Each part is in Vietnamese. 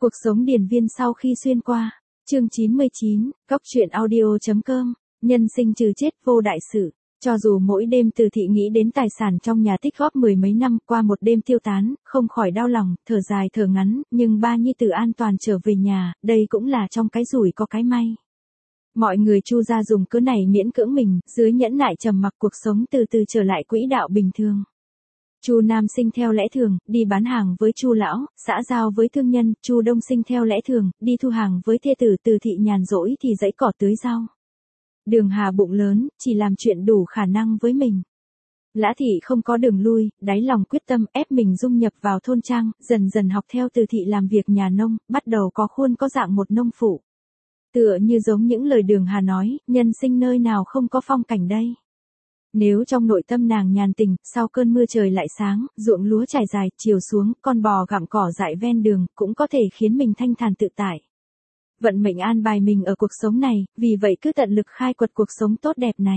Cuộc sống điền viên sau khi xuyên qua. Chương 99, Cóc truyện audio.com. Nhân sinh trừ chết vô đại sự. Cho dù mỗi đêm Từ Thị nghĩ đến tài sản trong nhà tích góp mười mấy năm qua một đêm tiêu tán, không khỏi đau lòng, thở dài thở ngắn, nhưng ba nhi tử an toàn trở về nhà, đây cũng là trong cái rủi có cái may. Mọi người Chu gia dùng cớ này miễn cưỡng mình, dưới nhẫn nại trầm mặc cuộc sống từ từ trở lại quỹ đạo bình thường. Chu Nam Sinh theo lẽ thường, đi bán hàng với Chu lão, xã giao với thương nhân, Chu Đông Sinh theo lẽ thường, đi thu hàng với thê tử. Từ Thị nhàn rỗi thì dãy cỏ tưới rau. Đường Hà bụng lớn, chỉ làm chuyện đủ khả năng với mình. Lã Thị không có đường lui, đáy lòng quyết tâm ép mình dung nhập vào thôn trang, dần dần học theo Từ Thị làm việc nhà nông, bắt đầu có khuôn có dạng một nông phụ. Tựa như giống những lời Đường Hà nói, nhân sinh nơi nào không có phong cảnh đây. Nếu trong nội tâm nàng nhàn tình, sau cơn mưa trời lại sáng, ruộng lúa trải dài, chiều xuống, con bò gặm cỏ dại ven đường, cũng có thể khiến mình thanh thản tự tại. Vận mệnh an bài mình ở cuộc sống này, vì vậy cứ tận lực khai quật cuộc sống tốt đẹp này.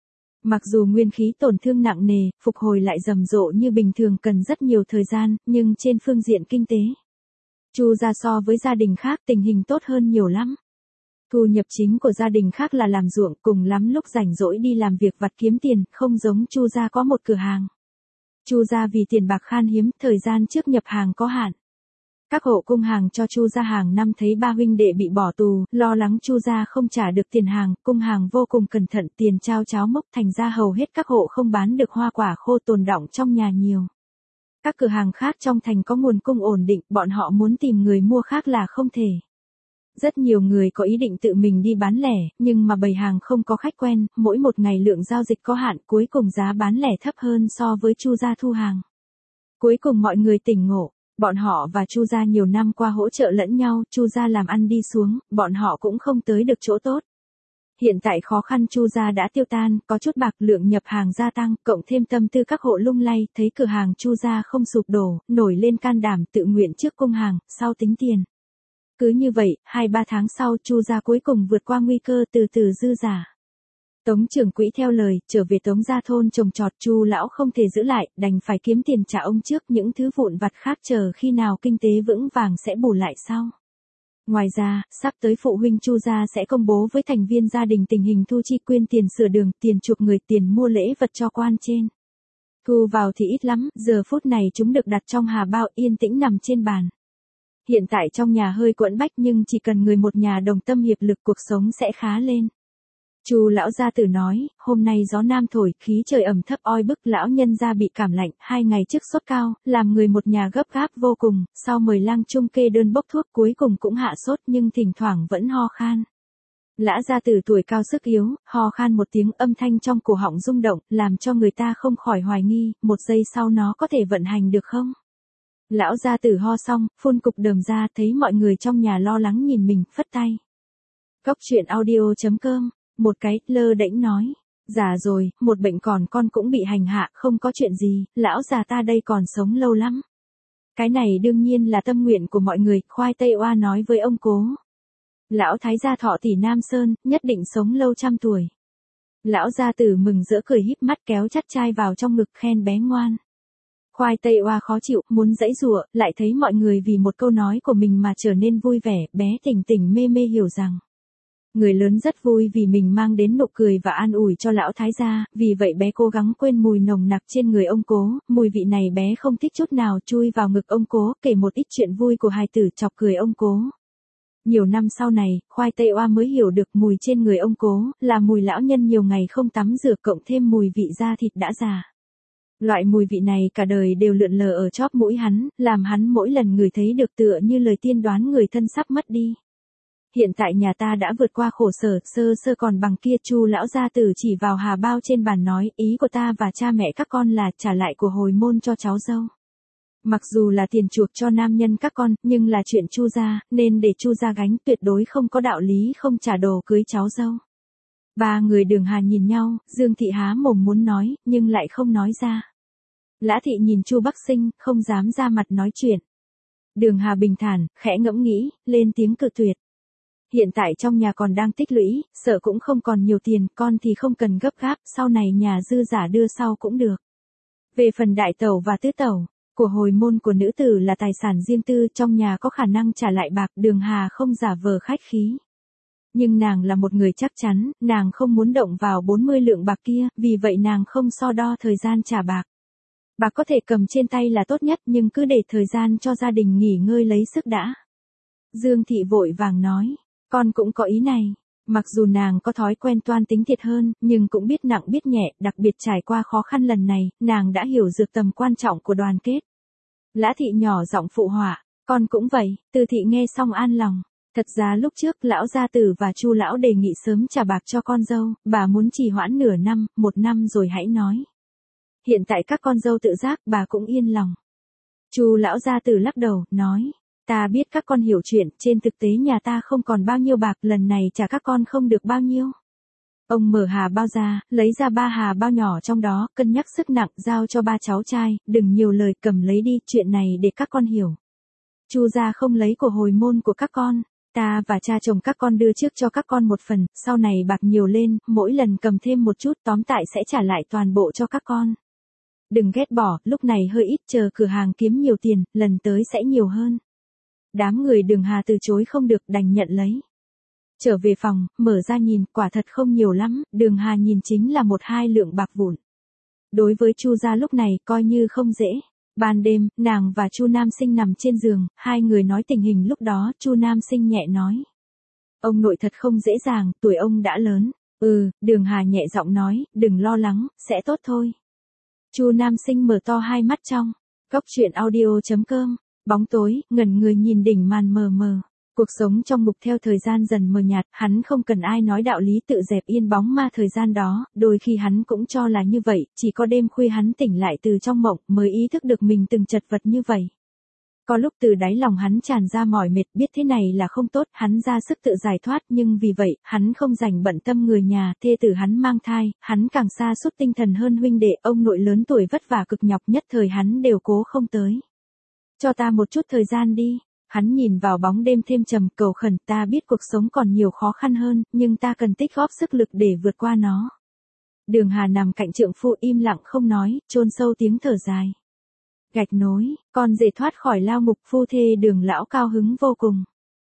Mặc dù nguyên khí tổn thương nặng nề, phục hồi lại rầm rộ như bình thường cần rất nhiều thời gian, nhưng trên phương diện kinh tế, Chu gia so với gia đình khác tình hình tốt hơn nhiều lắm. Thu nhập chính của gia đình khác là làm ruộng, cùng lắm lúc rảnh rỗi đi làm việc vặt kiếm tiền, không giống Chu gia có một cửa hàng. Chu gia vì tiền bạc khan hiếm, thời gian trước nhập hàng có hạn. Các hộ cung hàng cho Chu gia hàng năm thấy ba huynh đệ bị bỏ tù, lo lắng Chu gia không trả được tiền hàng, cung hàng vô cùng cẩn thận, tiền trao cháo mốc, thành ra hầu hết các hộ không bán được hoa quả khô tồn đọng trong nhà nhiều. Các cửa hàng khác trong thành có nguồn cung ổn định, bọn họ muốn tìm người mua khác là không thể. Rất nhiều người có ý định tự mình đi bán lẻ, nhưng mà bày hàng không có khách quen, mỗi một ngày lượng giao dịch có hạn, cuối cùng giá bán lẻ thấp hơn so với Chu gia thu hàng. Cuối cùng mọi người tỉnh ngộ, bọn họ và Chu gia nhiều năm qua hỗ trợ lẫn nhau, Chu gia làm ăn đi xuống, bọn họ cũng không tới được chỗ tốt. Hiện tại khó khăn Chu gia đã tiêu tan, có chút bạc, lượng nhập hàng gia tăng, cộng thêm tâm tư các hộ lung lay, thấy cửa hàng Chu gia không sụp đổ, nổi lên can đảm tự nguyện trước cung hàng, sau tính tiền. Cứ như vậy, 2-3 tháng sau Chu gia cuối cùng vượt qua nguy cơ, từ từ dư giả. Tống trưởng quỹ theo lời, trở về Tống gia thôn trồng trọt. Chu lão không thể giữ lại, đành phải kiếm tiền trả ông trước, những thứ vụn vặt khác chờ khi nào kinh tế vững vàng sẽ bù lại sau. Ngoài ra, sắp tới phụ huynh Chu gia sẽ công bố với thành viên gia đình tình hình thu chi quyên tiền sửa đường, tiền chuộc người, tiền mua lễ vật cho quan trên. Thu vào thì ít lắm, giờ phút này chúng được đặt trong hà bao yên tĩnh nằm trên bàn. Hiện tại trong nhà hơi quẫn bách nhưng chỉ cần người một nhà đồng tâm hiệp lực cuộc sống sẽ khá lên. Chu lão gia tử nói, hôm nay gió nam thổi, khí trời ẩm thấp oi bức, lão nhân gia bị cảm lạnh, 2 ngày trước sốt cao, làm người một nhà gấp gáp vô cùng, sau mời lang trung kê đơn bốc thuốc cuối cùng cũng hạ sốt nhưng thỉnh thoảng vẫn ho khan. Lã gia tử tuổi cao sức yếu, ho khan một tiếng âm thanh trong cổ họng rung động, làm cho người ta không khỏi hoài nghi, một giây sau nó có thể vận hành được không? Lão gia tử ho xong, phun cục đờm ra, thấy mọi người trong nhà lo lắng nhìn mình, phất tay. Cóc truyện audio.com. Một cái, lơ đễnh nói. Già rồi, một bệnh còn con cũng bị hành hạ, không có chuyện gì, lão già ta đây còn sống lâu lắm. Cái này đương nhiên là tâm nguyện của mọi người, khoai tây oa nói với ông cố. Lão thái gia thọ tỷ Nam Sơn, nhất định sống lâu trăm tuổi. Lão gia tử mừng rỡ cười híp mắt kéo chắt chai vào trong ngực khen bé ngoan. Khoai tây oa khó chịu, muốn giãy giụa, lại thấy mọi người vì một câu nói của mình mà trở nên vui vẻ, bé tỉnh tỉnh mê mê hiểu rằng. Người lớn rất vui vì mình mang đến nụ cười và an ủi cho lão thái gia, vì vậy bé cố gắng quên mùi nồng nặc trên người ông cố, mùi vị này bé không thích chút nào, chui vào ngực ông cố, kể một ít chuyện vui của hài tử chọc cười ông cố. Nhiều năm sau này, khoai tây oa mới hiểu được mùi trên người ông cố, là mùi lão nhân nhiều ngày không tắm rửa cộng thêm mùi vị da thịt đã già. Loại mùi vị này cả đời đều lượn lờ ở chóp mũi hắn, làm hắn mỗi lần ngửi thấy được tựa như lời tiên đoán người thân sắp mất đi. Hiện tại nhà ta đã vượt qua khổ sở, sơ sơ còn bằng kia. Chu lão gia tử chỉ vào hà bao trên bàn nói, ý của ta và cha mẹ các con là trả lại của hồi môn cho cháu dâu. Mặc dù là tiền chuộc cho nam nhân các con, nhưng là chuyện Chu gia, nên để Chu gia gánh, tuyệt đối không có đạo lý không trả đồ cưới cháu dâu. Ba người Đường Hà nhìn nhau, Dương Thị há mồm muốn nói, nhưng lại không nói ra. Lã Thị nhìn Chu Bắc Sinh, không dám ra mặt nói chuyện. Đường Hà bình thản, khẽ ngẫm nghĩ, lên tiếng cự tuyệt. Hiện tại trong nhà còn đang tích lũy, sợ cũng không còn nhiều tiền, con thì không cần gấp gáp, sau này nhà dư giả đưa sau cũng được. Về phần đại tẩu và tứ tẩu, Của hồi môn của nữ tử là tài sản riêng tư, trong nhà có khả năng trả lại bạc, Đường Hà không giả vờ khách khí. Nhưng nàng là một người chắc chắn, nàng không muốn động vào 40 lượng bạc kia, vì vậy nàng không so đo thời gian trả bạc. Bạc có thể cầm trên tay là tốt nhất, nhưng cứ để thời gian cho gia đình nghỉ ngơi lấy sức đã. Dương Thị vội vàng nói, con cũng có ý này. Mặc dù nàng có thói quen toan tính thiệt hơn, nhưng cũng biết nặng biết nhẹ, đặc biệt trải qua khó khăn lần này, nàng đã hiểu được tầm quan trọng của đoàn kết. Lã Thị nhỏ giọng phụ họa, con cũng vậy. Từ Thị nghe xong an lòng. Thật ra lúc trước lão gia tử và Chu lão đề nghị sớm trả bạc cho con dâu, bà muốn trì hoãn nửa năm, 1 năm rồi hãy nói. Hiện tại các con dâu tự giác, bà cũng yên lòng. Chu lão gia tử lắc đầu, nói, ta biết các con hiểu chuyện, trên thực tế nhà ta không còn bao nhiêu bạc, lần này trả các con không được bao nhiêu. Ông mở hà bao ra, lấy ra 3 hà bao nhỏ trong đó, cân nhắc sức nặng, giao cho 3 cháu trai, đừng nhiều lời, cầm lấy đi, chuyện này để các con hiểu. Chu gia không lấy của hồi môn của các con, ta và cha chồng các con đưa trước cho các con một phần, sau này bạc nhiều lên, mỗi lần cầm thêm một chút, tóm tại sẽ trả lại toàn bộ cho các con. Đừng ghét bỏ, lúc này hơi ít, chờ cửa hàng kiếm nhiều tiền, lần tới sẽ nhiều hơn. Đám người Đường Hà từ chối không được, đành nhận lấy. Trở về phòng, mở ra nhìn, quả thật không nhiều lắm, Đường Hà nhìn chính là 1-2 lượng bạc vụn. Đối với Chu gia lúc này, coi như không dễ. Ban đêm, nàng và Chu Nam Sinh nằm trên giường, hai người nói tình hình lúc đó, Chu Nam Sinh nhẹ nói. Ông nội thật không dễ dàng, tuổi ông đã lớn. Đường Hà nhẹ giọng nói, đừng lo lắng, sẽ tốt thôi. Chu Nam Sinh mở to hai mắt trong. Cốc truyện audio.com, bóng tối, ngẩn người nhìn đỉnh màn mờ mờ. Cuộc sống trong ngục theo thời gian dần mờ nhạt, hắn không cần ai nói đạo lý tự dẹp yên bóng ma thời gian đó, đôi khi hắn cũng cho là như vậy, chỉ có đêm khuya hắn tỉnh lại từ trong mộng mới ý thức được mình từng chật vật như vậy. Có lúc từ đáy lòng hắn tràn ra mỏi mệt, biết thế này là không tốt, hắn ra sức tự giải thoát, nhưng vì vậy, hắn không rảnh bận tâm người nhà, thê tử hắn mang thai, hắn càng sa sút tinh thần hơn huynh đệ, ông nội lớn tuổi vất vả cực nhọc nhất thời hắn đều cố không tới. Cho ta một chút thời gian đi. Hắn nhìn vào bóng đêm thêm trầm, cầu khẩn, ta biết cuộc sống còn nhiều khó khăn hơn, nhưng ta cần tích góp sức lực để vượt qua nó. Đường Hà nằm cạnh trượng phu im lặng không nói, chôn sâu tiếng thở dài. Gạch nối, con rể thoát khỏi lao ngục, phu thê Đường lão cao hứng vô cùng.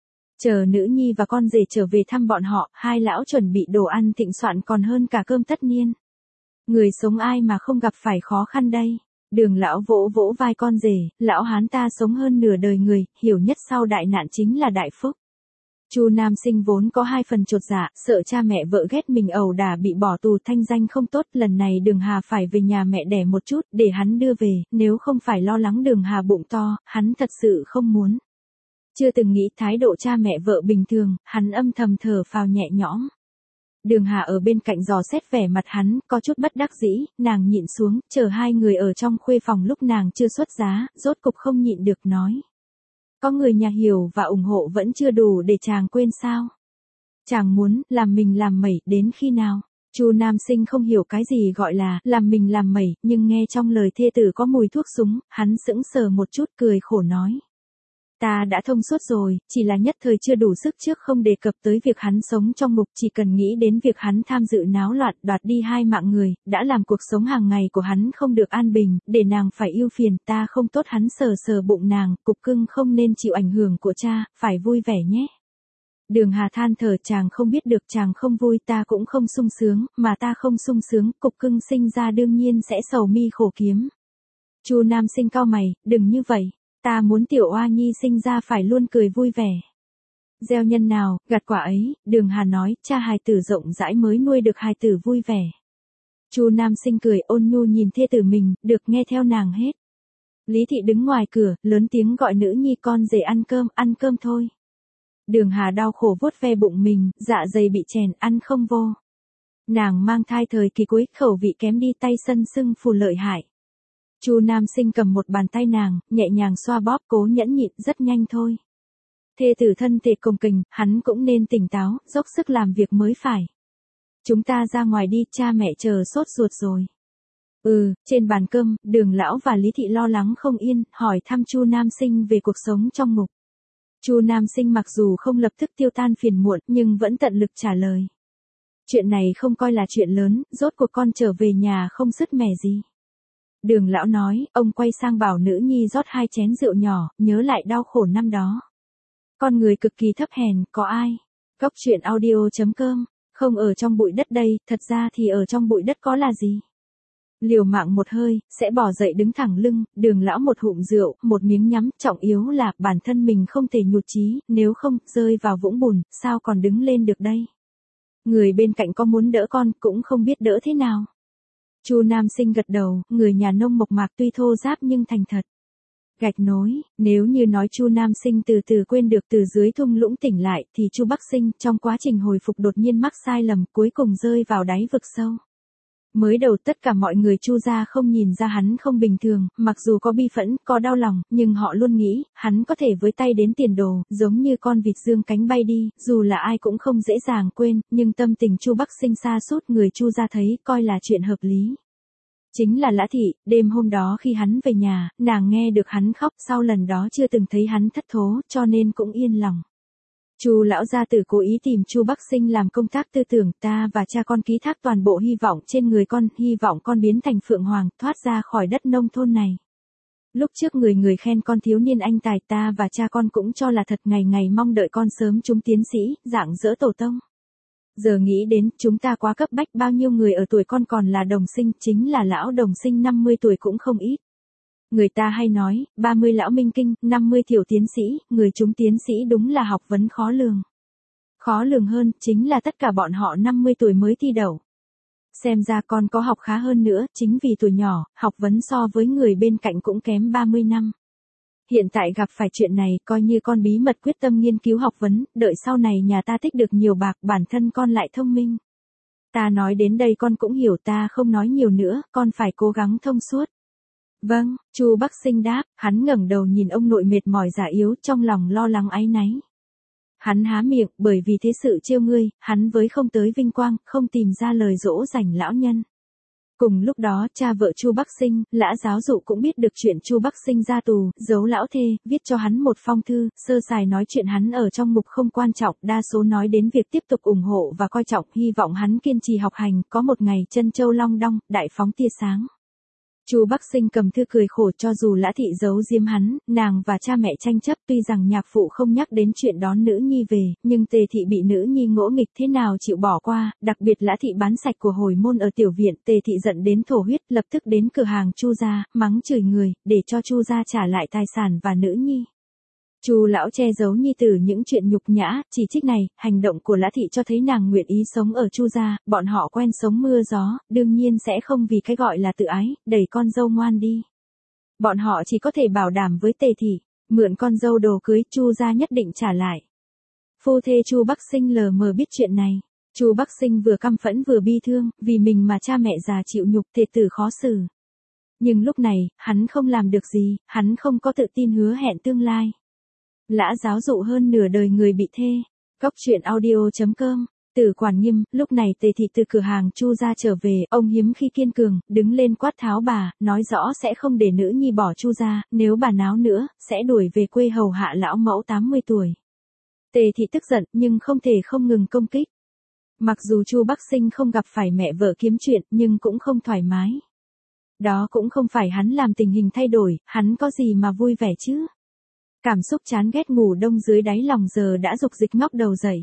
Chờ nữ nhi và con rể trở về thăm bọn họ, hai lão chuẩn bị đồ ăn thịnh soạn còn hơn cả cơm tất niên. Người sống ai mà không gặp phải khó khăn đây. Đường lão vỗ vỗ vai con rể, lão hán ta sống hơn nửa đời người, hiểu nhất sau đại nạn chính là đại phúc. Chu Nam Sinh vốn có 2 phần chột dạ, sợ cha mẹ vợ ghét mình ẩu đả bị bỏ tù thanh danh không tốt, lần này Đường Hà phải về nhà mẹ đẻ một chút, để hắn đưa về, nếu không phải lo lắng Đường Hà bụng to, hắn thật sự không muốn. Chưa từng nghĩ thái độ cha mẹ vợ bình thường, hắn âm thầm thở phào nhẹ nhõm. Đường Hà ở bên cạnh dò xét vẻ mặt hắn, có chút bất đắc dĩ, nàng nhịn xuống, chờ hai người ở trong khuê phòng lúc nàng chưa xuất giá, rốt cục không nhịn được nói. Có người nhà hiểu và ủng hộ vẫn chưa đủ để chàng quên sao? Chàng muốn, làm mình làm mẩy, đến khi nào? Chu Nam Sinh không hiểu cái gì gọi là, làm mình làm mẩy, nhưng nghe trong lời thê tử có mùi thuốc súng, hắn sững sờ một chút cười khổ nói. Ta đã thông suốt rồi, chỉ là nhất thời chưa đủ sức trước không đề cập tới việc hắn sống trong ngục, chỉ cần nghĩ đến việc hắn tham dự náo loạn, đoạt đi 2 mạng người, đã làm cuộc sống hàng ngày của hắn không được an bình, để nàng phải ưu phiền, ta không tốt hắn sờ sờ bụng nàng, cục cưng không nên chịu ảnh hưởng của cha, phải vui vẻ nhé. Đường Hà than thở, chàng không biết được, chàng không vui ta cũng không sung sướng, mà ta không sung sướng, cục cưng sinh ra đương nhiên sẽ sầu mi khổ kiếm. Chu Nam Sinh cau mày, đừng như vậy. Ta muốn tiểu oa nhi sinh ra phải luôn cười vui vẻ. Gieo nhân nào, gặt quả ấy, Đường Hà nói, cha hài tử rộng rãi mới nuôi được hài tử vui vẻ. Chu Nam Sinh cười ôn nhu nhìn thê tử mình, được nghe theo nàng hết. Lý Thị đứng ngoài cửa, lớn tiếng gọi nữ nhi con rể ăn cơm thôi. Đường Hà đau khổ vuốt ve bụng mình, dạ dày bị chèn, ăn không vô. Nàng mang thai thời kỳ cuối, khẩu vị kém đi, tay sân sưng phù lợi hại. Chu Nam Sinh cầm một bàn tay nàng, nhẹ nhàng xoa bóp, cố nhẫn nhịn, rất nhanh thôi. Thê tử thân thể cồng kềnh, hắn cũng nên tỉnh táo, dốc sức làm việc mới phải. Chúng ta ra ngoài đi, cha mẹ chờ sốt ruột rồi. Trên bàn cơm, Đường lão và Lý Thị lo lắng không yên, hỏi thăm Chu Nam Sinh về cuộc sống trong ngục. Chu Nam Sinh mặc dù không lập tức tiêu tan phiền muộn, nhưng vẫn tận lực trả lời. Chuyện này không coi là chuyện lớn, rốt cuộc con trở về nhà không sứt mẻ gì. Đường lão nói, ông quay sang bảo nữ nhi rót 2 chén rượu nhỏ, nhớ lại đau khổ năm đó. Con người cực kỳ thấp hèn, có ai? Góc truyện audio.com, không ở trong bụi đất đây, thật ra thì ở trong bụi đất có là gì? Liều mạng một hơi, sẽ bỏ dậy đứng thẳng lưng, Đường lão một hụm rượu, một miếng nhắm, trọng yếu là bản thân mình không thể nhụt chí, nếu không, rơi vào vũng bùn, sao còn đứng lên được đây? Người bên cạnh có muốn đỡ con, cũng không biết đỡ thế nào. Chu Nam Sinh gật đầu, người nhà nông mộc mạc tuy thô ráp nhưng thành thật. Gạch nối, nếu như nói Chu Nam Sinh từ từ quên được từ dưới thung lũng tỉnh lại, thì Chu Bắc Sinh trong quá trình hồi phục đột nhiên mắc sai lầm, cuối cùng rơi vào đáy vực sâu. Mới đầu tất cả mọi người Chu gia không nhìn ra hắn không bình thường, mặc dù có bi phẫn, có đau lòng, nhưng họ luôn nghĩ, hắn có thể với tay đến tiền đồ, giống như con vịt dương cánh bay đi, dù là ai cũng không dễ dàng quên, nhưng tâm tình Chu Bắc Sinh sa sút người Chu gia thấy, coi là chuyện hợp lý. Chính là Lã Thị, đêm hôm đó khi hắn về nhà, nàng nghe được hắn khóc, sau lần đó chưa từng thấy hắn thất thố, cho nên cũng yên lòng. Chu lão gia tử cố ý tìm Chu Bắc Sinh làm công tác tư tưởng, ta và cha con ký thác toàn bộ hy vọng trên người con, hy vọng con biến thành phượng hoàng, thoát ra khỏi đất nông thôn này. Lúc trước người người khen con thiếu niên anh tài, ta và cha con cũng cho là thật, ngày ngày mong đợi con sớm trúng tiến sĩ, dạng dỡ tổ tông. Giờ nghĩ đến, chúng ta quá cấp bách, bao nhiêu người ở tuổi con còn là đồng sinh, chính là lão đồng sinh 50 tuổi cũng không ít. Người ta hay nói, 30 lão minh kinh, 50 tiểu tiến sĩ, người chúng tiến sĩ đúng là học vấn khó lường. Khó lường hơn, chính là tất cả bọn họ 50 tuổi mới thi đậu. Xem ra con có học khá hơn nữa, chính vì tuổi nhỏ, học vấn so với người bên cạnh cũng kém 30 năm. Hiện tại gặp phải chuyện này, coi như con bí mật quyết tâm nghiên cứu học vấn, đợi sau này nhà ta tích được nhiều bạc, bản thân con lại thông minh. Ta nói đến đây con cũng hiểu, ta không nói nhiều nữa, con phải cố gắng thông suốt. Vâng, Chu Bắc Sinh đáp, hắn ngẩng đầu nhìn ông nội mệt mỏi già yếu, trong lòng lo lắng áy náy. Hắn há miệng, bởi vì thế sự trêu ngươi, hắn với không tới vinh quang, không tìm ra lời dỗ dành lão nhân. Cùng lúc đó, cha vợ Chu Bắc Sinh, Lã giáo dụ cũng biết được chuyện Chu Bắc Sinh ra tù, giấu lão thê, viết cho hắn một phong thư, sơ sài nói chuyện hắn ở trong mục không quan trọng, đa số nói đến việc tiếp tục ủng hộ và coi trọng, hy vọng hắn kiên trì học hành, có một ngày chân châu long đong, đại phóng tia sáng. Chu Bắc Sinh cầm thư cười khổ, cho dù Lã Thị giấu giếm hắn, nàng và cha mẹ tranh chấp, tuy rằng nhạc phụ không nhắc đến chuyện đón nữ nhi về, nhưng Tề Thị bị nữ nhi ngỗ nghịch thế nào chịu bỏ qua, đặc biệt Lã Thị bán sạch của hồi môn ở tiểu viện, Tề Thị giận đến thổ huyết, lập tức đến cửa hàng Chu gia, mắng chửi người, để cho Chu gia trả lại tài sản và nữ nhi. Chu lão che giấu nhi tử những chuyện nhục nhã, chỉ trích này, hành động của Lã Thị cho thấy nàng nguyện ý sống ở Chu gia, bọn họ quen sống mưa gió, đương nhiên sẽ không vì cái gọi là tự ái, đẩy con dâu ngoan đi. Bọn họ chỉ có thể bảo đảm với Tề Thị, mượn con dâu đồ cưới, Chu gia nhất định trả lại. Phu thê Chu Bắc Sinh lờ mờ biết chuyện này. Chu Bắc Sinh vừa căm phẫn vừa bi thương, vì mình mà cha mẹ già chịu nhục, thê tử khó xử. Nhưng lúc này, hắn không làm được gì, hắn không có tự tin hứa hẹn tương lai. Lã giáo dụ hơn nửa đời người bị thê. Góc truyện audio.com, Tử Quản Nghiêm, lúc này Tề Thị từ cửa hàng Chu gia trở về, ông hiếm khi kiên cường, đứng lên quát tháo bà, nói rõ sẽ không để nữ nhi bỏ Chu gia, nếu bà náo nữa, sẽ đuổi về quê hầu hạ lão mẫu 80 tuổi. Tề Thị tức giận, nhưng không thể không ngừng công kích. Mặc dù Chu Bắc Sinh không gặp phải mẹ vợ kiếm chuyện, nhưng cũng không thoải mái. Đó cũng không phải hắn làm tình hình thay đổi, hắn có gì mà vui vẻ chứ. Cảm xúc chán ghét ngủ đông dưới đáy lòng giờ đã dục dịch ngóc đầu dậy.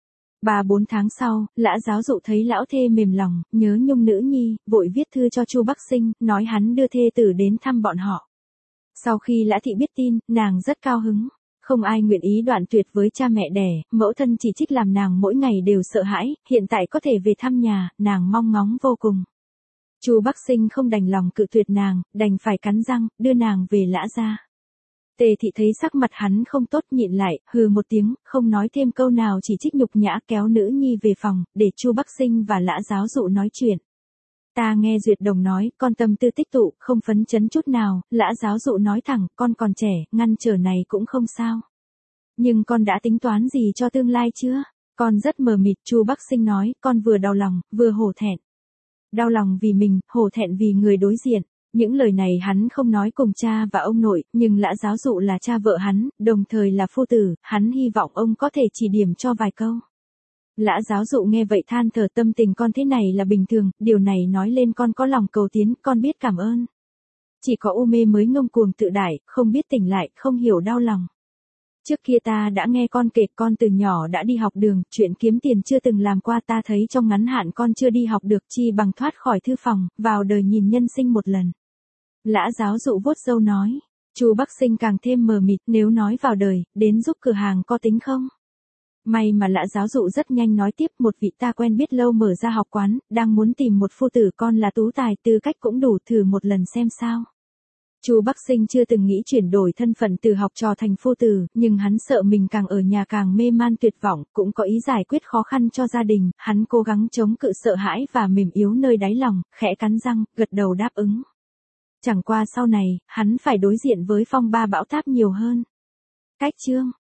3-4 tháng sau, Lã giáo dụ thấy lão thê mềm lòng, nhớ nhung nữ nhi, vội viết thư cho Chu Bắc Sinh, nói hắn đưa thê tử đến thăm bọn họ. Sau khi Lã Thị biết tin, nàng rất cao hứng. Không ai nguyện ý đoạn tuyệt với cha mẹ đẻ, mẫu thân chỉ trích làm nàng mỗi ngày đều sợ hãi, hiện tại có thể về thăm nhà, nàng mong ngóng vô cùng. Chu Bắc Sinh không đành lòng cự tuyệt nàng, đành phải cắn răng, đưa nàng về Lã gia. Tề Thị thấy sắc mặt hắn không tốt, nhịn lại, hừ một tiếng, không nói thêm câu nào, chỉ trích nhục nhã, kéo nữ nhi về phòng, để Chu Bắc Sinh và Lã giáo dụ nói chuyện. Ta nghe Duyệt Đồng nói, con tâm tư tích tụ, không phấn chấn chút nào, Lã giáo dụ nói thẳng, con còn trẻ, ngăn trở này cũng không sao. Nhưng con đã tính toán gì cho tương lai chưa? Con rất mờ mịt, Chu Bắc Sinh nói, con vừa đau lòng, vừa hổ thẹn. Đau lòng vì mình, hổ thẹn vì người đối diện. Những lời này hắn không nói cùng cha và ông nội, nhưng Lã giáo dụ là cha vợ hắn, đồng thời là phu tử, hắn hy vọng ông có thể chỉ điểm cho vài câu. Lã giáo dụ nghe vậy than thở, tâm tình con thế này là bình thường, điều này nói lên con có lòng cầu tiến, con biết cảm ơn. Chỉ có u mê mới ngông cuồng tự đại, không biết tỉnh lại, không hiểu đau lòng. Trước kia ta đã nghe con kể con từ nhỏ đã đi học đường, chuyện kiếm tiền chưa từng làm qua, ta thấy trong ngắn hạn con chưa đi học được, chi bằng thoát khỏi thư phòng, vào đời nhìn nhân sinh một lần. Lã giáo dụ vuốt râu nói. Chu Bắc Sinh càng thêm mờ mịt, nếu nói vào đời, đến giúp cửa hàng có tính không? May mà Lã giáo dụ rất nhanh nói tiếp, một vị ta quen biết lâu mở ra học quán, đang muốn tìm một phu tử, con là tú tài, tư cách cũng đủ, thử một lần xem sao. Chu Bắc Sinh chưa từng nghĩ chuyển đổi thân phận từ học trò thành phu tử, nhưng hắn sợ mình càng ở nhà càng mê man tuyệt vọng, cũng có ý giải quyết khó khăn cho gia đình, hắn cố gắng chống cự sợ hãi và mềm yếu nơi đáy lòng, khẽ cắn răng, gật đầu đáp ứng. Chẳng qua sau này, hắn phải đối diện với phong ba bão táp nhiều hơn. Cách chương